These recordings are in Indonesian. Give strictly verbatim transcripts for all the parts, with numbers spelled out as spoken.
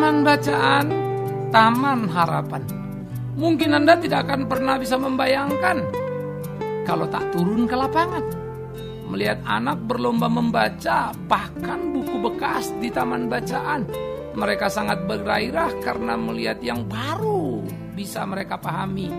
Taman bacaan, taman harapan. Mungkin Anda tidak akan pernah bisa membayangkan kalau tak turun ke lapangan, melihat anak berlomba membaca, bahkan buku bekas di taman bacaan. Mereka sangat bergairah karena melihat yang baru bisa mereka pahami,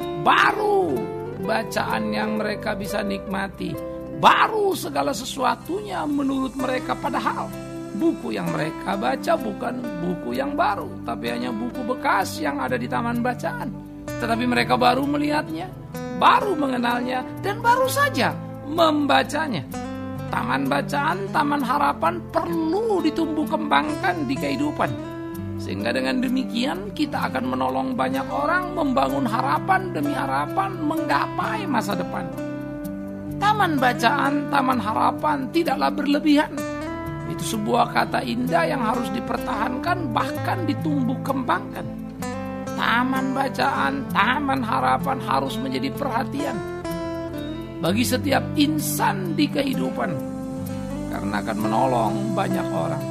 baru bacaan yang mereka bisa nikmati, baru segala sesuatunya menurut mereka. Padahal buku yang mereka baca bukan buku yang baru, tapi hanya buku bekas yang ada di taman bacaan. Tetapi mereka baru melihatnya, baru mengenalnya, dan baru saja membacanya. Taman bacaan, taman harapan perlu ditumbuh kembangkan di kehidupan. Sehingga dengan demikian kita akan menolong banyak orang membangun harapan demi harapan menggapai masa depan. Taman bacaan, taman harapan tidaklah berlebihan. Itu sebuah kata indah yang harus dipertahankan, bahkan ditumbuh kembangkan. Taman bacaan, taman harapan harus menjadi perhatian bagi setiap insan di kehidupan, karena akan menolong banyak orang.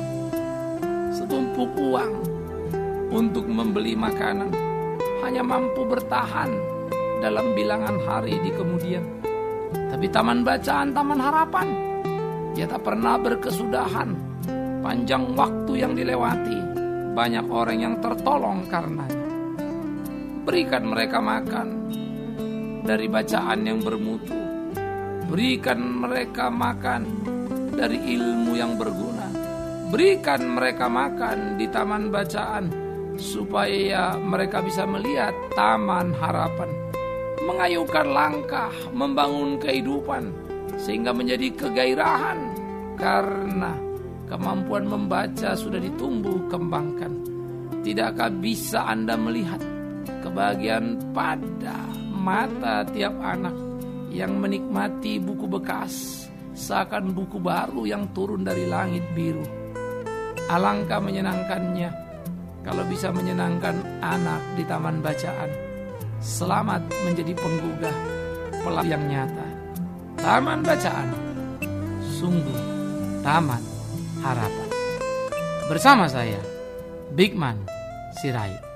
Setumpuk uang untuk membeli makanan hanya mampu bertahan dalam bilangan hari di kemudian. Tapi taman bacaan, taman harapan, dia tak pernah berkesudahan. Panjang waktu yang dilewati, banyak orang yang tertolong karenanya. Berikan mereka makan dari bacaan yang bermutu. Berikan mereka makan dari ilmu yang berguna. Berikan mereka makan di taman bacaan, supaya mereka bisa melihat taman harapan. Mengayuhkan langkah, membangun kehidupan, sehingga menjadi kegairahan karena kemampuan membaca sudah ditumbuh kembangkan. Tidakkah bisa Anda melihat kebahagiaan pada mata tiap anak yang menikmati buku bekas seakan buku baru yang turun dari langit biru? Alangkah menyenangkannya kalau bisa menyenangkan anak di taman bacaan. Selamat menjadi penggugah pelaku yang nyata. Taman bacaan, sungguh taman harapan. Bersama saya, Bigman Sirait.